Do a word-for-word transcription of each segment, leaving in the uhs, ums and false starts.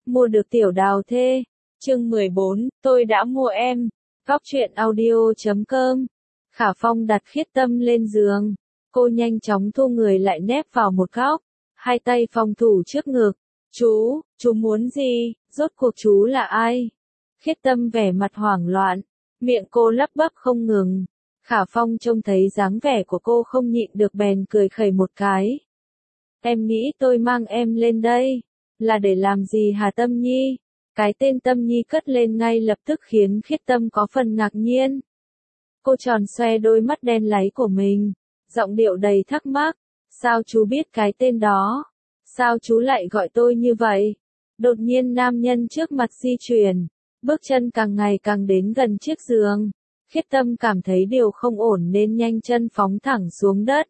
mua được tiểu đào thê. Chương mười bốn, tôi đã mua em. Góc truyện audio chấm com. Khả Phong đặt Khiết Tâm lên giường. Cô nhanh chóng thu người lại nép vào một góc. Hai tay phòng thủ trước ngực. Chú, chú muốn gì? Rốt cuộc chú là ai? Khiết Tâm vẻ mặt hoảng loạn. Miệng cô lắp bắp không ngừng. Khả Phong trông thấy dáng vẻ của cô không nhịn được bèn cười khẩy một cái. Em nghĩ tôi mang em lên đây. Là để làm gì hả Tâm Nhi? Cái tên Tâm Nhi cất lên ngay lập tức khiến Khiết Tâm có phần ngạc nhiên. Cô tròn xoe đôi mắt đen láy của mình. Giọng điệu đầy thắc mắc. Sao chú biết cái tên đó? Sao chú lại gọi tôi như vậy? Đột nhiên nam nhân trước mặt di chuyển. Bước chân càng ngày càng đến gần chiếc giường. Khiết Tâm cảm thấy điều không ổn nên nhanh chân phóng thẳng xuống đất.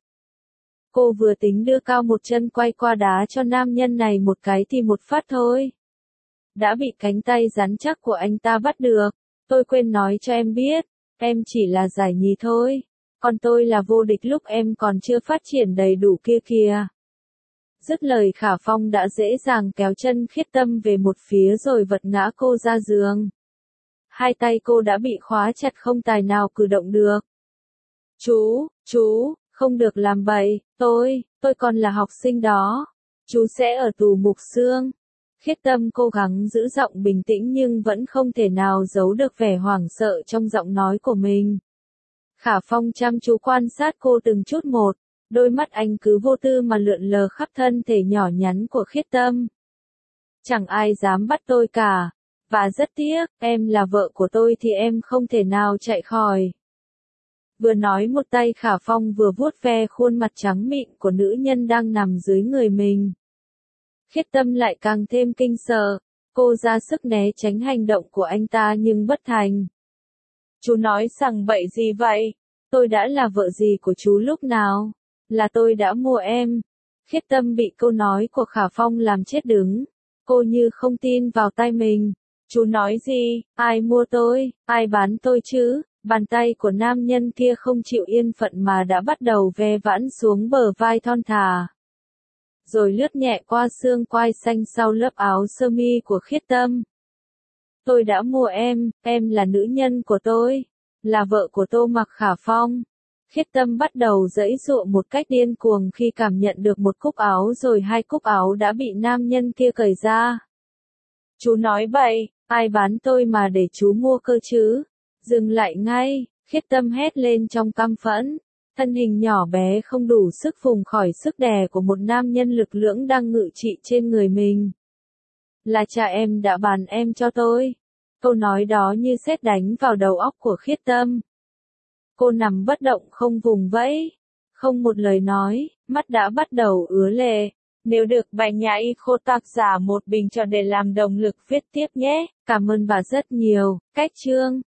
Cô vừa tính đưa cao một chân quay qua đá cho nam nhân này một cái thì một phát thôi. Đã bị cánh tay rắn chắc của anh ta bắt được. Tôi quên nói cho em biết, em chỉ là giải nhì thôi. Còn tôi là vô địch lúc em còn chưa phát triển đầy đủ kia kìa. Dứt lời Khả Phong đã dễ dàng kéo chân Khiết Tâm về một phía rồi vật ngã cô ra giường. Hai tay cô đã bị khóa chặt không tài nào cử động được. Chú, chú, không được làm bậy, tôi, tôi còn là học sinh đó. Chú sẽ ở tù mục xương. Khiết Tâm cố gắng giữ giọng bình tĩnh nhưng vẫn không thể nào giấu được vẻ hoảng sợ trong giọng nói của mình. Khả Phong chăm chú quan sát cô từng chút một, đôi mắt anh cứ vô tư mà lượn lờ khắp thân thể nhỏ nhắn của Khiết Tâm. Chẳng ai dám bắt tôi cả, và rất tiếc, em là vợ của tôi thì em không thể nào chạy khỏi. Vừa nói một tay Khả Phong vừa vuốt ve khuôn mặt trắng mịn của nữ nhân đang nằm dưới người mình. Khiết Tâm lại càng thêm kinh sợ, cô ra sức né tránh hành động của anh ta nhưng bất thành. Chú nói sằng bậy gì vậy? Tôi đã là vợ gì của chú lúc nào? Là tôi đã mua em. Khiết Tâm bị câu nói của Khả Phong làm chết đứng. Cô như không tin vào tai mình. Chú nói gì? Ai mua tôi? Ai bán tôi chứ? Bàn tay của nam nhân kia không chịu yên phận mà đã bắt đầu ve vãn xuống bờ vai thon thả. Rồi lướt nhẹ qua xương quai xanh sau lớp áo sơ mi của Khiết Tâm. Tôi đã mua em, em là nữ nhân của tôi, là vợ của Tô Mặc Khả Phong. Khiết Tâm bắt đầu giãy giụa một cách điên cuồng khi cảm nhận được một cúc áo rồi hai cúc áo đã bị nam nhân kia cởi ra. Chú nói bậy, ai bán tôi mà để chú mua cơ chứ? Dừng lại ngay, Khiết Tâm hét lên trong căm phẫn. Thân hình nhỏ bé không đủ sức phùng khỏi sức đè của một nam nhân lực lưỡng đang ngự trị trên người mình. Là cha em đã bán em cho tôi. Câu nói đó như sét đánh vào đầu óc của Khiết Tâm. Cô nằm bất động không vùng vẫy, không một lời nói, mắt đã bắt đầu ứa lệ. Nếu được bài nhã y khô tác giả một bình cho để làm động lực viết tiếp nhé. Cảm ơn bà rất nhiều. Cách chương